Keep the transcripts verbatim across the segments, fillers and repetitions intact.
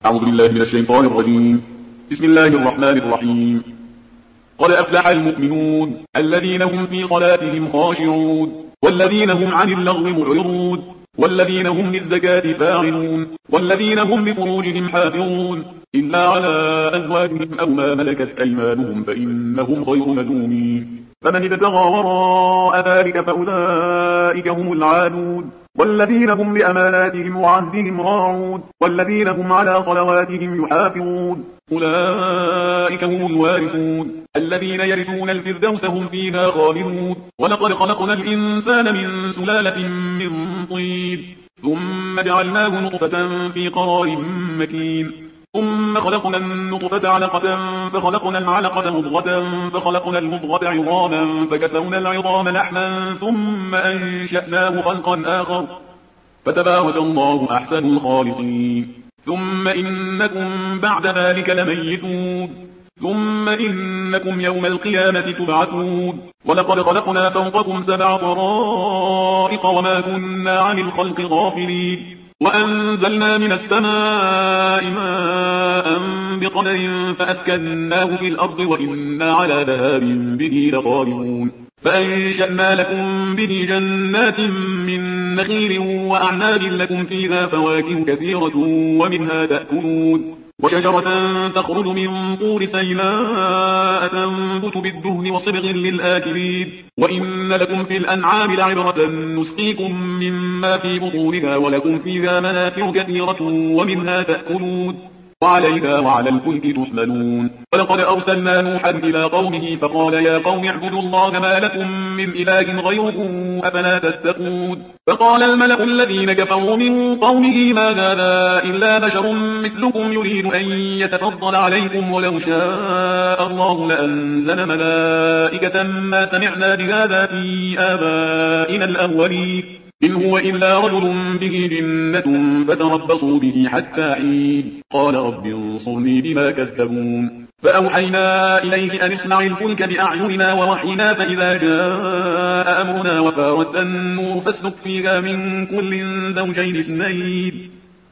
أعوذ بالله من الشيطان الرجيم. بسم الله الرحمن الرحيم. قد أفلح المؤمنون الذين هم في صلاتهم خاشعون والذين هم عن اللغو معرضون والذين هم للزكاة فاعلون والذين هم لفروجهم حافظون إلا على أزواجهم أو ما ملكت أيمانهم فإنهم غير ملومين. فمن ابتغى وراء ذلك فأولئك هم العادون والذين هم لأماناتهم وعهدهم راعون والذين هم على صلواتهم يحافظون أولئك هم الوارثون الذين يرثون الفردوس هم فيها خالدون. ولقد خلقنا الإنسان من سلالة من طين ثم جعلناه نطفة في قرار مكين ثم خلقنا النطفة علقة فخلقنا العلقة مضغة فخلقنا المضغة عظاما فكسونا العظام لحما ثم أنشأناه خلقا آخر فتبارك الله أحسن الخالقين. ثم إنكم بعد ذلك لميتون ثم إنكم يوم القيامة تبعثون. ولقد خلقنا فوقكم سبع طرائق وما كنا عن الخلق غافلين وأنزلنا من السماء ماء بقدر فأسكناه في الأرض وإنا على ذهاب به لقادرون. فأنشأنا لكم به جنات من نخيل وأعناب لكم فيها فواكه كثيرة ومنها تأكلون وشجرة تخرج من طور سيناء تنبت بالدهن وصبغ للآكلين وإن لكم في الأنعام لعبرة نسقيكم مما في بطونها ولكم فيها منافع كثيرة ومنها تأكلون وعليها وعلى الفلك تحملون. ولقد أرسلنا نوحا إلى قومه فقال يا قوم اعبدوا الله ما لكم من إله غيره أفلا تتقون. فقال الملأ الذين كفروا من قومه ما هذا إلا بشر مثلكم يريد أن يتفضل عليكم ولو شاء الله لأنزل ملائكة ما سمعنا بهذا في آبائنا الأولين إن هو إلا رجل به جنة فتربصوا به حتى حين. قال رب انصرني بما كذبون. فأوحينا إليه أن اصنع الفلك بأعيننا ووحينا فإذا جاء أمرنا وفارت النور فاسلك فيها من كل زوجين اثنين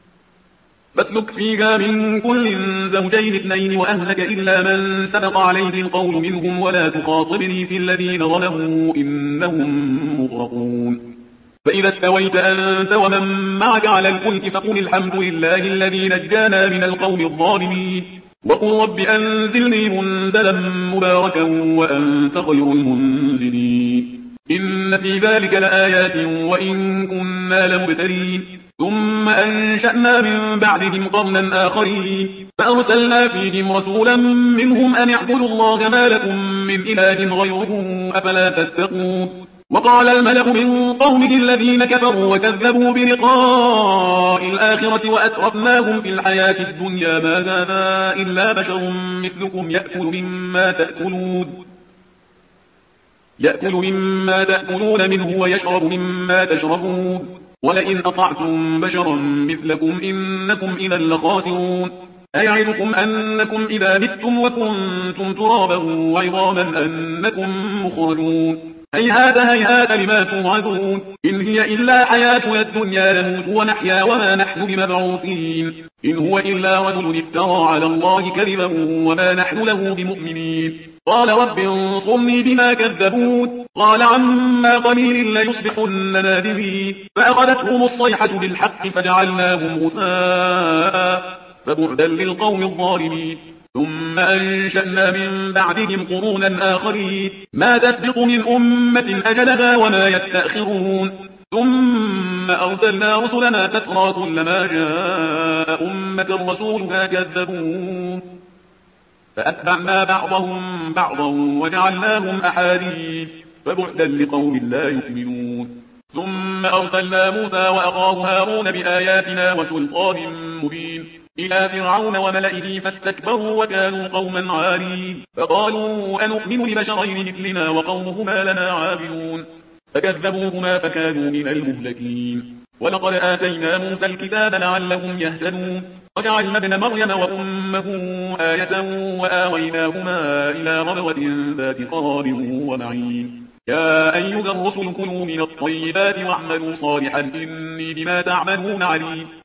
فاسلك فيها من كل زوجين اثنين وأهلك إلا من سبق عليه القول منهم ولا تخاطبني في الذين ظلموا إنهم مغرقون. فإذا استويت أنت ومن معك على الفلك فقل الحمد لله الذي نجانا من القوم الظالمين وقل رب أنزلني منزلا مباركا وأنت خير المنزلين. إن في ذلك لآيات وإن كنا لمبتلين. ثم أنشأنا من بعدهم قرنا آخرين فأرسلنا فيهم رسولا منهم أن اعبدوا الله ما لكم من إله غيره أفلا تتقون. وقال الملأ من قومه الذين كفروا وكذبوا بلقاء الآخرة وأترفناهم في الحياة الدنيا ما هذا إلا بشر مثلكم يأكل مما تأكلون يأكل مما تأكلون منه ويشرب مما تشربون ولئن أطعتم بشرا مثلكم إنكم إذا لخاسرون. أيعدكم أنكم إذا متم وكنتم ترابا وعظاما أنكم مخرجون. هيهات هيهات لما توعدون إن هي إلا حياتنا الدنيا نموت ونحيا وما نحن بمبعوثين إن هو إلا رجل افترى على الله كذبا وما نحن له بمؤمنين. قال رب انصرني بما كذبون. قال عما قليل ليصبحن نادمين فأخذتهم الصيحة بالحق فجعلناهم غثاء فبعدا للقوم الظالمين. ثم أنشأنا من بعدهم قرونا آخرين ما تسبق من أمة أجلها وما يستأخرون. ثم أرسلنا رسلنا تترى كلما جاء أمة رسولها كذبون فأتبعنا بعضهم بعضا وجعلناهم أحاديث فبعدا لقوم لا يؤمنون. ثم أرسلنا موسى وأخاه هارون بآياتنا وسلطان مبين إلى فرعون وملئه فاستكبروا وكانوا قوما عالين فقالوا أنؤمن لبشرين مثلنا وقومهما لنا عابدون فكذبوهما فكانوا من المهلكين. ولقد آتينا موسى الكتاب لعلهم يهتدون وجعلنا ابن مريم وأمه آية وآويناهما إلى ربوة ذات قرار ومعين. يا أيها الرسل كلوا من الطيبات واعملوا صالحا إني بما تعملون عليم.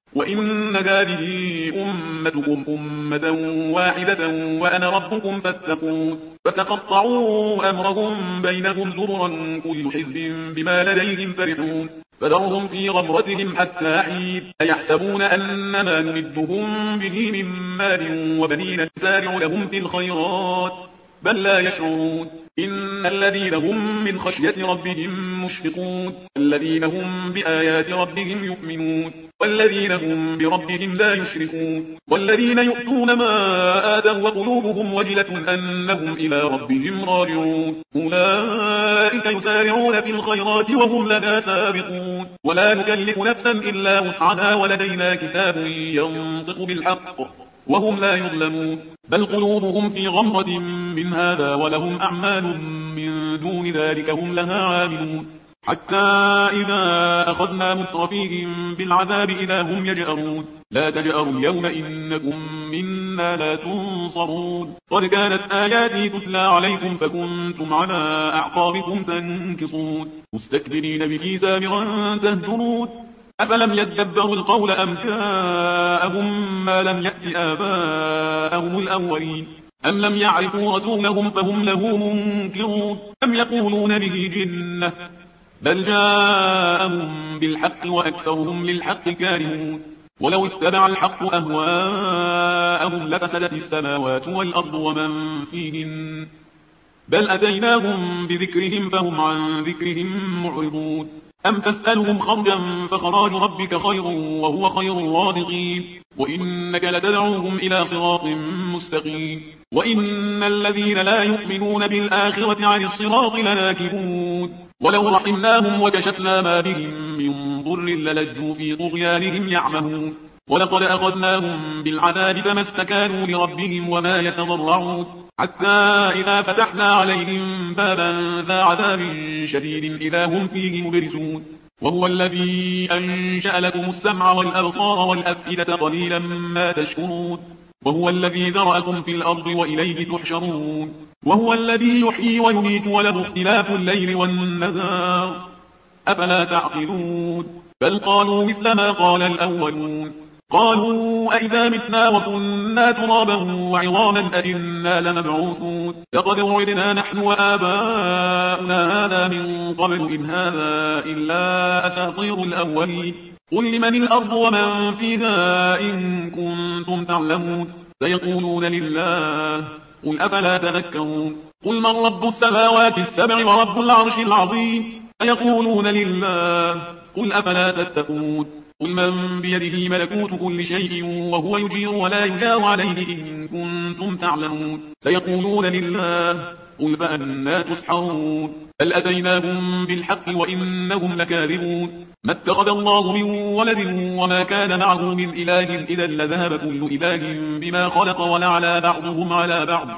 وإن هذه أمتكم أمة واحدة وأنا ربكم فاتقون فتقطعوا أمرهم بينهم زبرا كل حزب بما لديهم فرحون فذرهم في غمرتهم حتى حين أيحسبون أنما نمدهم به من مال وبنين نسارع لهم في الخيرات بل لا يشعرون إن الذين هم من خشية ربهم مشفقون الذين هم بآيات ربهم يؤمنون والذين هم بربهم لا يشركون والذين يؤتون ما آتوا وقلوبهم وجلة أنهم إلى ربهم راجعون أولئك يسارعون في الخيرات وهم لنا سابقون ولا نكلف نفسا إلا وسعها ولدينا كتاب ينطق بالحق وهم لا يظلمون بل قلوبهم في غمرة من هذا ولهم أعمال من دون ذلك هم لها عاملون حتى إذا أخذنا مترفيهم بالعذاب إذا هم يجأرون لا تجأروا اليوم إنكم منا لا تنصرون قد كانت آياتي تتلى عليكم فكنتم على أعقابكم تنكصون مستكبرين به سامرا تهجرون أفلم يدبروا القول أم جاءهم ما لم يأت آباءهم الأولين أم لم يعرفوا رسولهم فهم له منكرون أم يقولون به جنة بل جاءهم بالحق وأكثرهم للحق كارهون ولو اتبع الحق أهواءهم لفسدت السماوات والأرض ومن فيهن بل أتيناهم بذكرهم فهم عن ذكرهم معرضون أم تسألهم خرجا فخراج ربك خير وهو خير الرازقين وإنك لتدعوهم إلى صراط مستقيم وإن الذين لا يؤمنون بالآخرة عن الصراط لناكبون ولو رحمناهم وكشفنا ما بهم من ضر للجوا في طغيانهم يعمهون ولقد أخذناهم بالعذاب فما استكانوا لربهم وما يتضرعون حتى إذا فتحنا عليهم بابا ذا عذاب شديد إذا هم فيه مبرزون وهو الذي أنشأ لكم السمع والأبصار والأفئدة قليلا ما تشكرون وهو الذي ذرأكم في الأرض وإليه تحشرون وهو الذي يحيي ويميت وله اختلاف الليل والنهار أفلا تعقلون بل قالوا مثل ما قال الأولون قالوا أئذا متنا وكنا ترابا وعظاما أئنا لمبعوثون لقد وعدنا نحن وآباؤنا هذا من قبل إن هذا إلا أساطير الأولين قل لمن الأرض ومن فيها إن كنتم تعلمون سيقولون لله قل أفلا تذكرون قل من رب السماوات السبع ورب العرش العظيم سيقولون لله قل أفلا تتقون قل من بيده ملكوت كل شيء وهو يجير ولا يجار عليه إن كنتم تعلمون سيقولون لله قل فأنا تسحرون بل أتيناهم بالحق وإنهم لكاذبون ما اتخذ الله من ولد وما كان معه من إله إذا لذهب كل إله بما خلق ولعلى بعضهم على بعض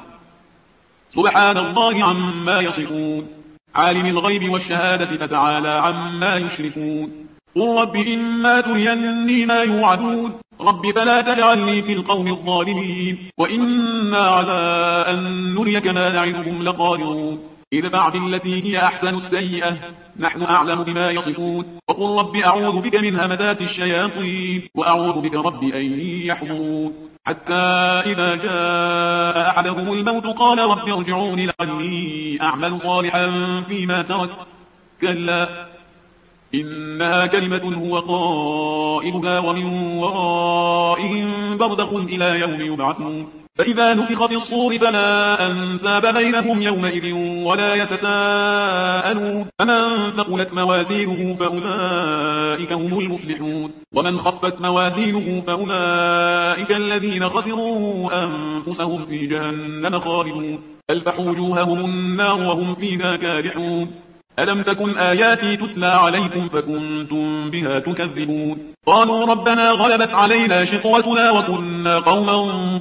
سبحان الله عما يصفون عالم الغيب والشهادة فتعالى عما يشركون قل رب إما تريني ما يوعدون رب فلا تجعلني في القوم الظالمين وإنا على أن نريك ما نعدهم لقادرون ادفع بالتي هي أحسن السيئة نحن أعلم بما يصفون وقل رب أعوذ بك من همزات الشياطين وأعوذ بك رب أن يحضرون حتى إذا جاء أحدهم الموت قال رب ارجعون لعلي أعمل صالحا فيما ترك كلا إنها كلمة هو قائلها ومن ورائهم برزخ إلى يوم يبعثون فإذا نفخ في الصور فلا أنساب بينهم يومئذ ولا يتساءلون فمن ثقلت موازينه فأولئك هم المفلحون ومن خفت موازينه فأولئك الذين خسروا أنفسهم في جهنم خالدون تلفح وجوههم النار وهم فيها كادحون ألم تكن آياتي تتلى عليكم فكنتم بها تكذبون قالوا ربنا غلبت علينا شقوتنا وكنا قوما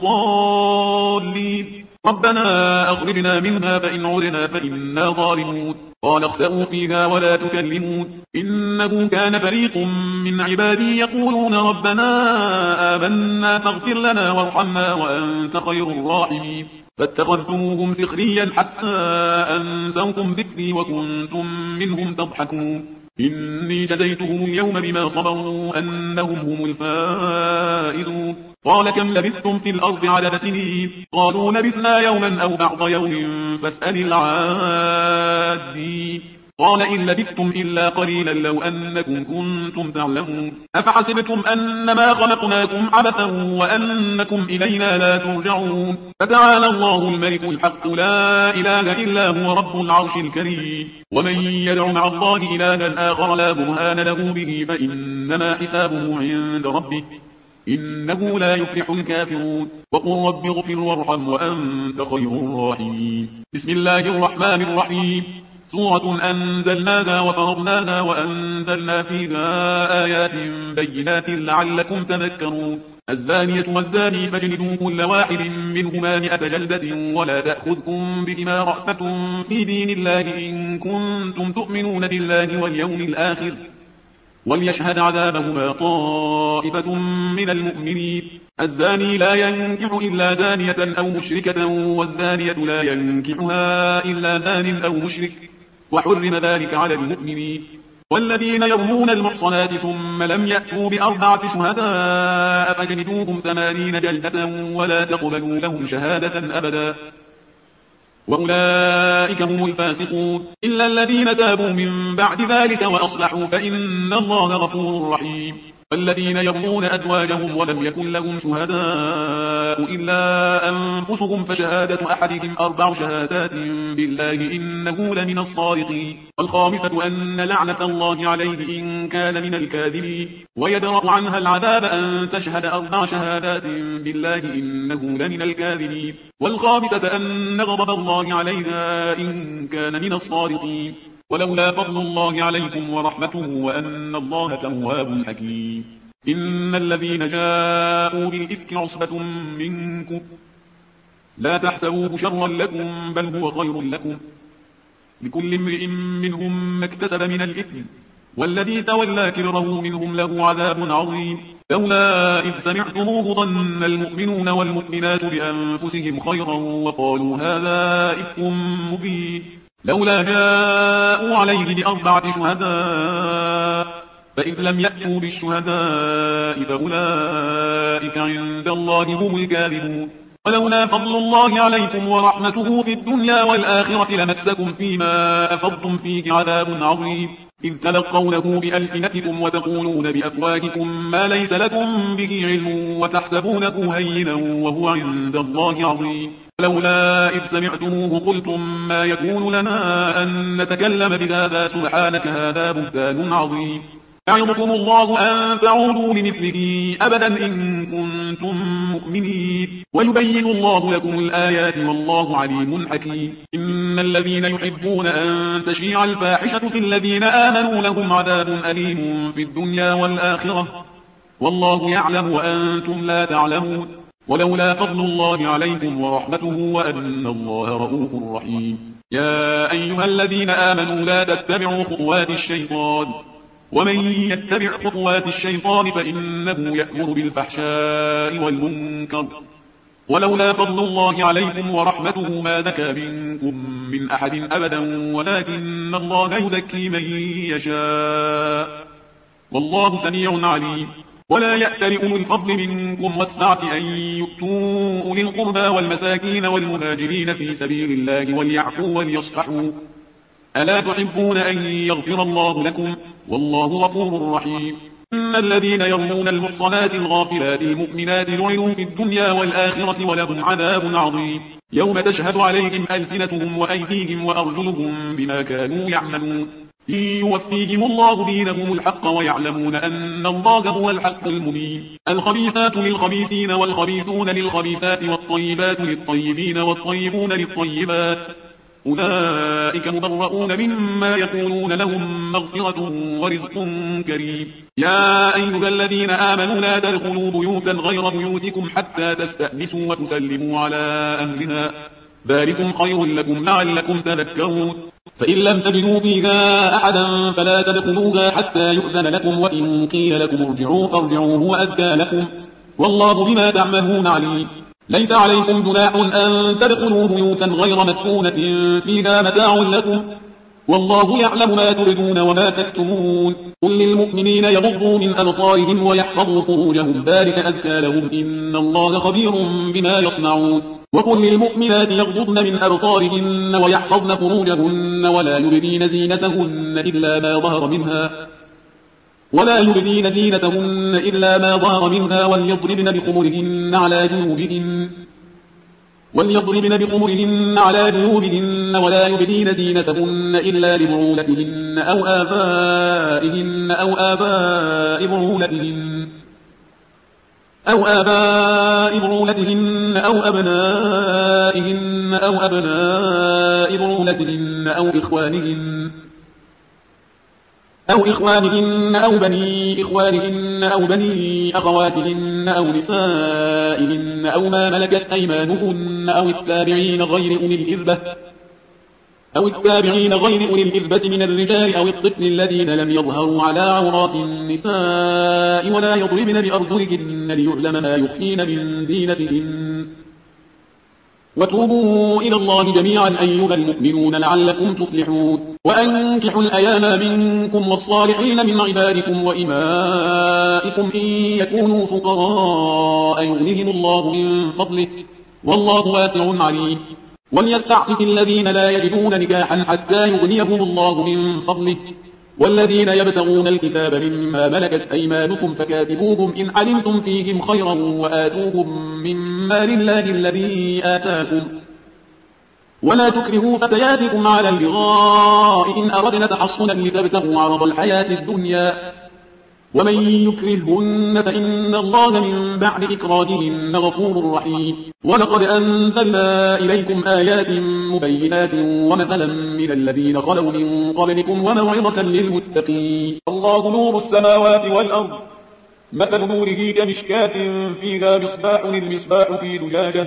ضالين ربنا أخرجنا منها فإن عدنا فإنا ظالمون قال اخسئوا فيها ولا تكلمون إنه كان فريق من عبادي يقولون ربنا آمنا فاغفر لنا وارحمنا وأنت خير الراحمين فاتخذتموهم سخريا حتى أنسوكم ذكري وكنتم منهم تضحكون إني جزيتهم اليوم بما صبروا أنهم هم الفائزون قال كم لبثتم في الأرض عدد سنين قالوا لبثنا يوما أو بعض يوم فاسأل العادين قال إن لبثتم إلا قليلا لو أنكم كنتم تعلمون أفحسبتم أنما خلقناكم عبثا وأنكم إلينا لا ترجعون فتعالى الله الملك الحق لا إله إلا هو رب العرش الكريم ومن يدع مع الله إلها آخر لا برهان له به فإنما حسابه عند ربه إنه لا يفلح الكافرون وقل رب اغفر وارحم وأنت خير الراحمين بسم الله الرحمن الرحيم سورة أنزلناها وفرضناها وأنزلنا فيها آيات بينات لعلكم تذكرون الزانية والزاني فاجلدوا كل واحد منهما مئة جلدة ولا تأخذكم بهما رأفة في دين الله إن كنتم تؤمنون بالله واليوم الآخر وليشهد عذابهما طائفة من المؤمنين الزاني لا ينكح إلا زانية أو مشركة والزانية لا ينكحها إلا زان أو مشرك وحرم ذلك على المؤمنين والذين يرمون المحصنات ثم لم يأتوا بأربعة شهداء فاجلدوهم ثمانين جلدة ولا تقبلوا لهم شهادة أبدا وأولئك هم الفاسقون إلا الذين تابوا من بعد ذلك وأصلحوا فإن الله غفور رحيم والذين يرمون أزواجهم ولم يكن لهم شهداء إلا أنفسهم فشهادة أحدهم أربع شهادات بالله إنه لمن الصادقين والخامسة أن لعنة الله عليه إن كان من الكاذبين ويدرأ عنها العذاب أن تشهد أربع شهادات بالله إنه لمن الكاذبين والخامسة أن غضب الله عليها إن كان من الصادقين ولولا فضل الله عليكم ورحمته وأن الله تواب حكيم إن الذين جاءوا بالإفك عصبة منكم لا تحسبوه شرا لكم بل هو خير لكم لكل امرئ منهم ما اكتسب من الإثم والذي تولى كبره منهم له عذاب عظيم لولا إذ سمعتموه ظن المؤمنون والمؤمنات بأنفسهم خيرا وقالوا هذا إفك مبين لولا جاءوا عليه بأربعة شهداء فإذ لم يأتوا بالشهداء فأولئك عند الله هم الكاذبون ولولا فضل الله عليكم ورحمته في الدنيا والآخرة لمسكم فيما أفضتم فيه عذاب عظيم إذ تلقونه بألسنتكم وتقولون بأفواهكم ما ليس لكم به علم وتحسبونه هينا وهو عند الله عظيم لولا إذ سمعتموه قلتم ما يكون لنا أن نتكلم بهذا سبحانك هذا بهتان عظيم يعظكم الله أن تعودوا لمثله أبدا إن كنتم مؤمنين ويبين الله لكم الآيات والله عليم حكيم إن الذين يحبون أن تشيع الفاحشة في الذين آمنوا لهم عذاب أليم في الدنيا والآخرة والله يعلم وأنتم لا تعلمون ولولا فضل الله عليكم ورحمته وأن الله رؤوف رحيم يا أيها الذين آمنوا لا تتبعوا خطوات الشيطان ومن يتبع خطوات الشيطان فإنه يأمر بالفحشاء والمنكر ولولا فضل الله عليكم ورحمته ما زكى منكم من أحد أبدا ولكن الله يزكي من يشاء والله سميع عليم ولا يأتل أولو الفضل منكم والسعة أن يؤتوا أولي القربى والمساكين والمهاجرين في سبيل الله وليعفوا وليصفحوا ألا تحبون أن يغفر الله لكم والله غفور رحيم إن الذين يرمون المحصنات الغافلات المؤمنات لعنوا في الدنيا والآخرة ولهم عذاب عظيم يوم تشهد عليهم ألسنتهم وأيديهم وأرجلهم بما كانوا يعملون إن يوفيهم الله دينهم الحق ويعلمون أن الله هو الحق المبين الخبيثات للخبيثين والخبيثون للخبيثات والطيبات للطيبين والطيبون للطيبات أولئك مبرؤون مما يقولون لهم مغفرة ورزق كريم يا أيها الذين آمنوا لا تدخلوا بيوتا غير بيوتكم حتى تستأنسوا وتسلموا على أهلها ذلكم خير لكم لعلكم تذكرون فإن لم تجدوا فيها أحدا فلا تدخلوها حتى يؤذن لكم وإن قيل لكم ارجعوا فارجعوا هو أزكى لكم والله بما تعملون عليم ليس عليكم جناح أن تدخلوا بيوتا غير مسكونة فيها متاع لكم والله يعلم ما تبدون وما تكتمون قل للمؤمنين يغضوا من أبصارهم ويحفظوا فروجهم ذلك أزكى لهم إن الله خبير بما يصنعون وقل للمؤمنات يغضضن من أبصارهن ويحفظن فروجهن ولا يبدين زينتهن إلا ما ظهر منها ولا يبدين زينتهن إلا ما ظهر منها وليضربن بخمرهن على جنوبهن وليضربن بخمرهن على جنوبهن ولا يبدين زينتهن إلا لبعولتهن أو آبائهن أو آباء بعولتهن أو آباء بعولتهن أو أبنائهن أو أبناء بعولتهن أو إخوانهن أو إخوانهن أو بني إخوانهن أو بني أخواتهن أو نسائهن أو ما ملكت أيمانهن أو التابعين غير أولي الإذبة أو التابعين غير أولي الإذبة من الرجال أو الطفل الذين لم يظهروا على عورات النساء ولا يضربن بأرجلهن ليعلم ما يخفين من زينتهن وتوبوا إلى الله جميعا أيها المؤمنون لعلكم تفلحون وأنكحوا الأيام منكم والصالحين من عبادكم وإمائكم إن يكونوا فقراء يغنهم الله من فضله والله واسع عليم وليستعفف الذين لا يجدون نكاحا حتى يغنيهم الله من فضله والذين يبتغون الكتاب مما ملكت أيمانكم فكاتبوهم إن علمتم فيهم خيرا وآتوهم مما لله الذي آتاكم ولا تكرهوا فتياتكم على البغاء إن أردنا تحصنا لتبتغوا عرض الحياة الدنيا ومن يكرههن فإن الله من بعد إكراههن غفور رحيم ولقد أنزلنا إليكم آيات مبينات ومثلا من الذين خلوا من قبلكم وموعظة للمتقين الله نور السماوات والأرض مثل نوره كمشكاة فيها مصباح المصباح في زجاجة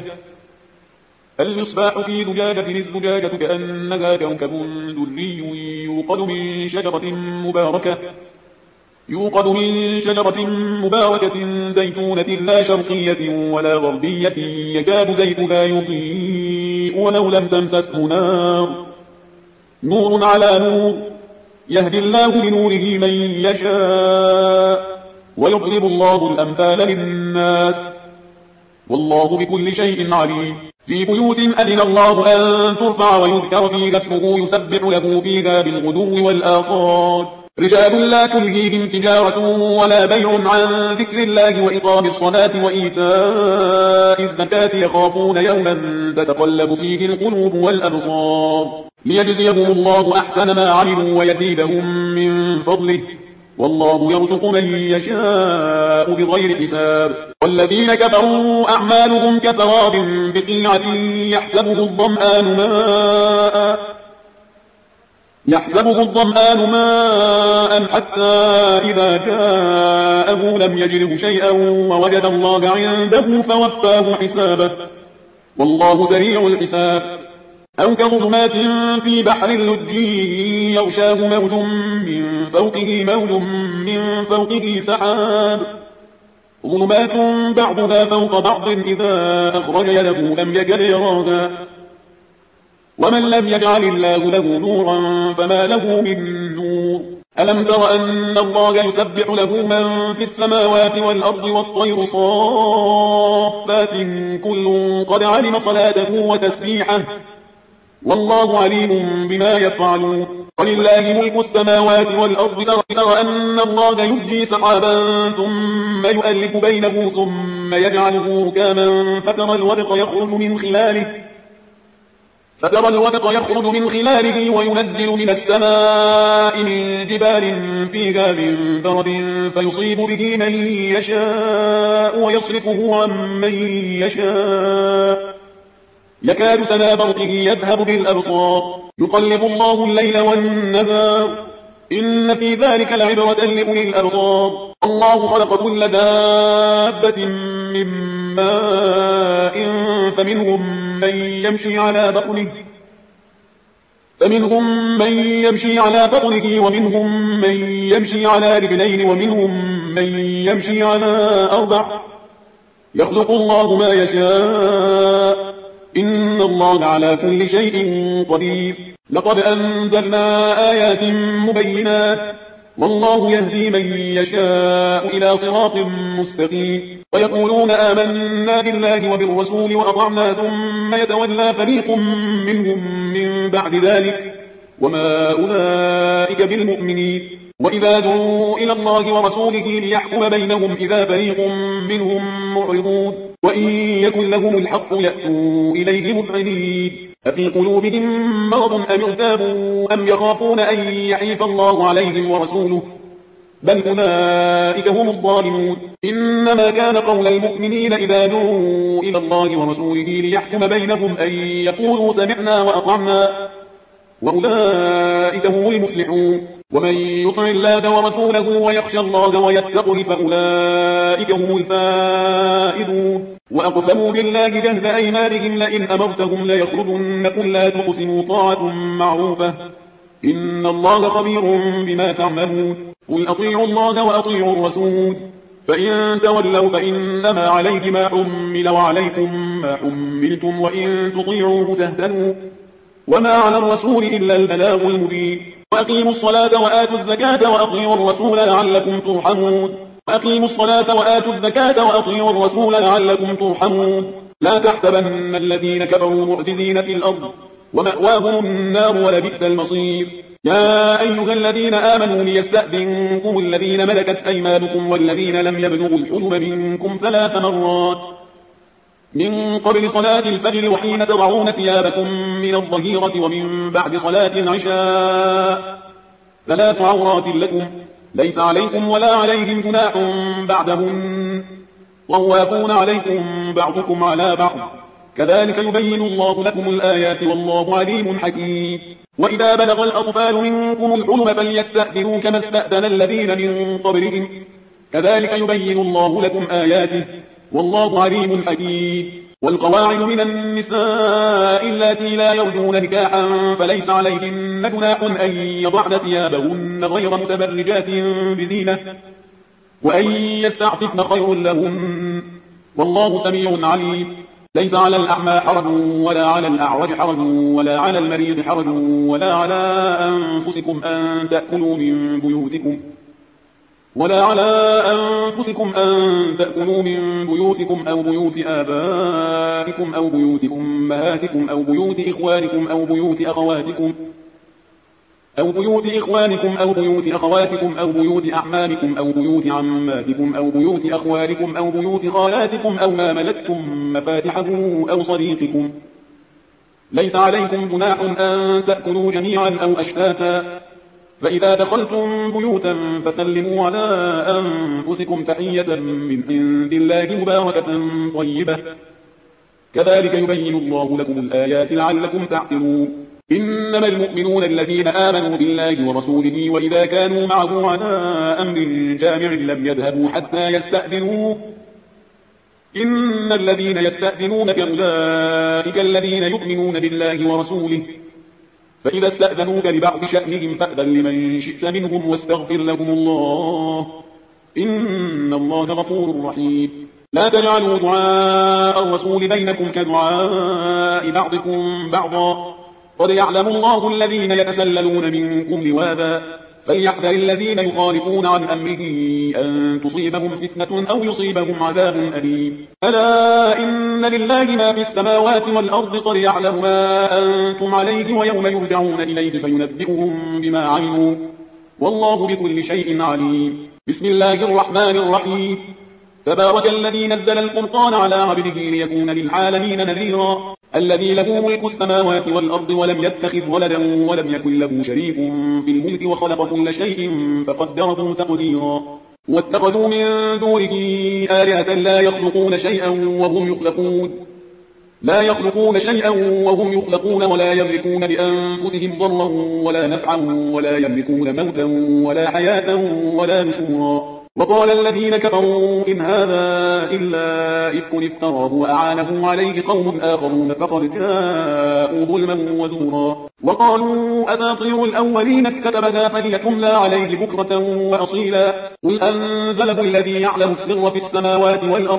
المصباح في زجاجة الزجاجة كأنها كوكب دري يوقد من شجرة مباركة يوقد من شجرة مباركة زيتونة لا شرقية ولا غربية يكاد زيتها يضيء ولو لم تمسسه نار نور على نور يهدي الله لنوره من يشاء ويضرب الله الأمثال للناس والله بكل شيء عليم في بيوت أذن الله أن ترفع ويذكر فيها اسمه يسبح له فيها بالغدو والآصال رجال لا تلهيهم تجارة ولا بيع عن ذكر الله وإقام الصلاة وإيتاء الزكاة يخافون يوما تتقلب فيه القلوب والأبصار ليجزيهم الله أحسن ما عملوا ويزيدهم من فضله والله يرزق من يشاء بغير حساب والذين كفروا أعمالهم كسراب بقيعة يحسبه الظمآن ماء يحسبه الظمآن ماء حتى إذا جاءه لم يجده شيئا ووجد الله عنده فوفاه حسابه والله سريع الحساب أو كظلمات في بحر اللجي يغشاه موج من فوقه موج من فوقه سحاب ظلمات بعضها فوق بعض إذا أخرج يده لم يكد يراها ومن لم يجعل الله له نورا فما له من نور ألم تر أن الله يسبح له من في السماوات والأرض والطير صافات كل قد علم صلاته وتسبيحه والله عليم بما يفعلون ولله ملك السماوات والأرض ترى أن الله يسجي سحابا ثم يؤلف بينه ثم يجعله ركاما فترى الودق يخرج من خلاله فترى الودق يخرج من خلاله وينزل من السماء من جبال فيها من برد فيصيب به من يشاء ويصرفه عن من يشاء يكاد سنا برقه يذهب بالأبصار يقلب الله الليل والنهار إن في ذلك لعبرة لأولي الأبصار الله خلق كل دابة من ماء فمنهم من يمشي على بطنه فمنهم من يمشي على بطنه ومنهم من يمشي على رجلين ومنهم من يمشي على أربع يخلق الله ما يشاء إن الله على كل شيء قدير لقد أنزلنا آيات مبينات والله يهدي من يشاء إلى صراط مستقيم ويقولون آمنا بالله وبالرسول وأطعنا ثم يتولى فريق منهم من بعد ذلك وما أولئك بالمؤمنين وإذا دعوا إلى الله ورسوله ليحكم بينهم إذا فريق منهم معرضون وإن يكن لهم الحق يأتوا إليه مذعنين أفي قلوبهم مرض أم ارتابوا أم يخافون أن يحيف الله عليهم ورسوله بل أولئك هم الظالمون إنما كان قول المؤمنين إذا دعوا إلى الله ورسوله ليحكم بينهم أن يقولوا سمعنا وأطعنا وأولئك هم المفلحون ومن يطع الله ورسوله ويخشى الله ويتقه فأولئك هم الفائزون وأقسموا بالله جهد أيمانهم لئن أمرتهم ليخرجن قل لا تقسموا طاعة معروفة إن الله خبير بما تعملون قل أطيعوا الله وأطيعوا الرسول فإن تولوا فإنما عليه ما حمل وعليكم ما حملتم وإن تطيعوه تهتدوا وما على الرسول إلا البلاغ المبين وأقيموا الصلاة وآتوا الزكاة وأطيعوا الرسول لعلكم ترحمون وأقيموا الصلاة وآتوا الزكاة وأطيعوا الرسول لعلكم ترحمون لا تحسبن الذين كفروا معجزين في الأرض ومأواهم النار ولبئس المصير يا أيها الذين آمنوا ليستأذنكم الذين ملكت أيمانكم والذين لم يبلغوا الحلم منكم ثلاث مرات من قبل صلاة الفجر وحين تضعون ثيابكم من الظهيرة ومن بعد صلاة العشاء ثلاث عورات لكم ليس عليكم ولا عليهم جناح بعدهن طوافون عليكم بعضكم على بعض كذلك يبين الله لكم الآيات والله عليم حكيم وإذا بلغ الأطفال منكم الحلم فليستأذنوا كما استأذن الذين من قبلهم كذلك يبين الله لكم آياته والله عليم حكيم والقواعد من النساء اللاتي لا يرجون نكاحا فليس عليهن جناح أن يضعن ثيابهن غير متبرجات بزينة وأن يستعففن خير لهن والله سميع عليم ليس على الأعمى حرج ولا على الأعرج حرج ولا على المريض حرج ولا على أنفسكم أن تأكلوا من بيوتكم ولا على أنفسكم أن تأكلوا من بيوتكم أو بيوت آبائكم أو بيوت أمهاتكم أو بيوت إخوانكم أو بيوت أخواتكم أو بيوت إخوانكم أو بيوت أخواتكم أو بيوت أعمامكم أو بيوت عماتكم أو بيوت أخوالكم أو بيوت خالاتكم أو ما ملكتم مفاتحه أو صديقكم ليس عليكم جناح أن تأكلوا جميعا أو أشتاتا فإذا دخلتم بيوتا فسلموا على أنفسكم تحية من عند الله مباركة طيبة كذلك يبين الله لكم الآيات لعلكم تعقلون إنما المؤمنون الذين آمنوا بالله ورسوله وإذا كانوا معه على أمر جامع لم يذهبوا حتى يستأذنوه إن الذين يستأذنونك أولئك الذين يؤمنون بالله ورسوله فإذا استأذنوك لبعض شأنهم فأذن لمن شئت منهم واستغفر لهم الله إن الله غفور رحيم لا تجعلوا دعاء الرسول بينكم كدعاء بعضكم بعضا قد يعلم الله الذين يتسللون منكم لواذا فليحذر الذين يخالفون عن أمره أن تصيبهم فتنة أو يصيبهم عذاب أليم ألا إن لله ما في السماوات والأرض قد يعلم ما أنتم عليه ويوم يرجعون إليه فينبئهم بما عملوا والله بكل شيء عليم بسم الله الرحمن الرحيم تبارك الذي نزل الفرقان على عبده ليكون للعالمين نذيرا الذي له ملك السماوات والأرض ولم يتخذ ولدا ولم يكن له شريك في الملك وخلق كل شيء فقدره تقديرا واتخذوا من دونه آلهة لا يخلقون شيئا وهم يخلقون لا يخلقون شيئا وهم يخلقون ولا يملكون لأنفسهم ضرا ولا نفعا ولا يملكون موتا ولا حياة ولا نشورا وقال الذين كفروا إن هذا إلا إفك افتراه وأعانه عليه قوم آخرون فقد جاءوا ظلما وزورا وقالوا أساطير الأولين اكتتبها فليتملى عليه بكرة وأصيلا قل أنزله الذي يعلم السر في السماوات والأرض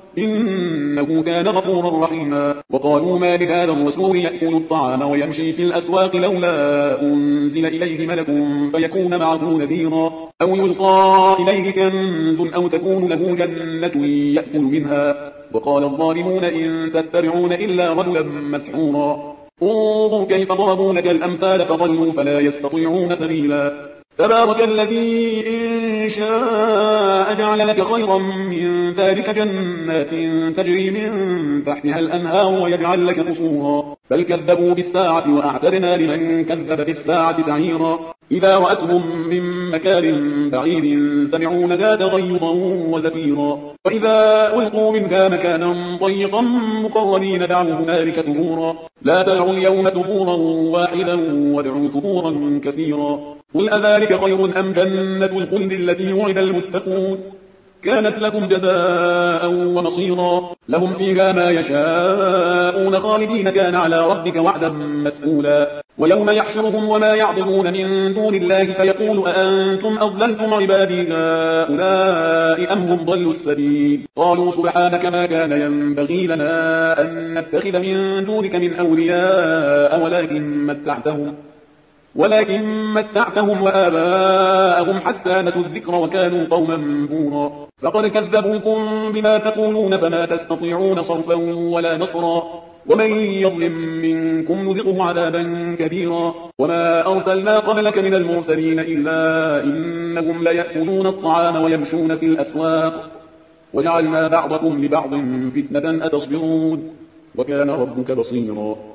إنه كان غفورا رحيما. وقالوا ما لهذا الرسول يأكل الطعام ويمشي في الأسواق لولا أنزل إليه ملك فيكون معه نذيرا أو يلقى إليه كنز أو تكون له جنة يأكل منها. وقال الظالمون إن تتبعون إلا رجلا مسحورا. انظر كيف ضربوا لك الأمثال فضلوا فلا يستطيعون سبيلا. تبارك الذي إن شاء جعل لك خيرا من ذلك جنات تجري من تحتها الأنهار ويجعل لك قصورا. بل كذبوا بالساعة وأعتدنا لمن كذب بالساعة سعيرا. إذا رأتهم من مكان بعيد سمعوا لها تغيظا وزفيرا. وإذا ألقوا منها مكانا ضيقا مقرنين دعوا هنالك ثبورا. لا تدعوا اليوم ثبورا واحدا وادعوا ثبورا كثيرا. قل أذلك خير أم جنة الخلد التي وعد المتقون كانت لكم جزاء ومصيرا. لهم فيها ما يشاءون خالدين كان على ربك وعدا مسئولا. ويوم يحشرهم وما يعبدون من دون الله فيقول أأنتم أضللتم عبادي هؤلاء أم هم ضلوا السبيل. قالوا سبحانك ما كان ينبغي لنا أن نتخذ من دونك من أولياء ولكن متعتهم ولكن متعتهم وآباءهم حتى نسوا الذكر وكانوا قوما بورا. فقد كذبوكم بما تقولون فما تستطيعون صرفا ولا نصرا. ومن يظلم منكم نذقه عذابا كبيرا. وما أرسلنا قبلك من المرسلين إلا إنهم ليأكلون الطعام ويمشون في الأسواق وجعلنا بعضكم لبعض فتنة أتصبرون وكان ربك بصيرا.